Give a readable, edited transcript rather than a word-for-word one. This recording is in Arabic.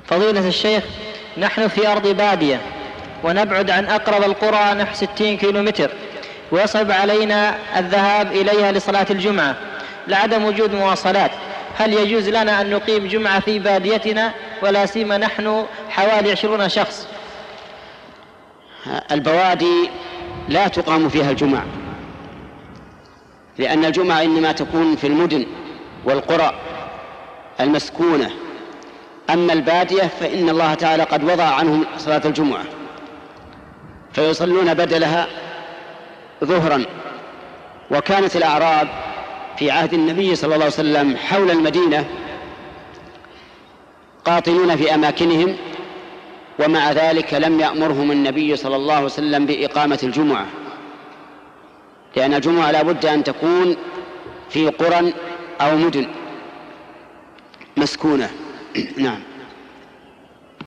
فضيلة الشيخ، نحن في أرض بادية ونبعد عن أقرب القرى نحو 60 كيلومتر، ويصعب علينا الذهاب إليها لصلاة الجمعة لعدم وجود مواصلات. هل يجوز لنا أن نقيم جمعة في باديتنا ولا سيما نحن حوالي 20 شخص؟ البوادي لا تقام فيها الجمعة، لأن الجمعة إنما تكون في المدن والقرى المسكونة. أما البادية فإن الله تعالى قد وضع عنهم صلاة الجمعة فيصلون بدلها ظهرا. وكانت الأعراب في عهد النبي صلى الله عليه وسلم حول المدينة قاطنون في أماكنهم، ومع ذلك لم يأمرهم النبي صلى الله عليه وسلم بإقامة الجمعة، لأن الجمعة لا بد أن تكون في قرى أو مدن مسكونة. نعم.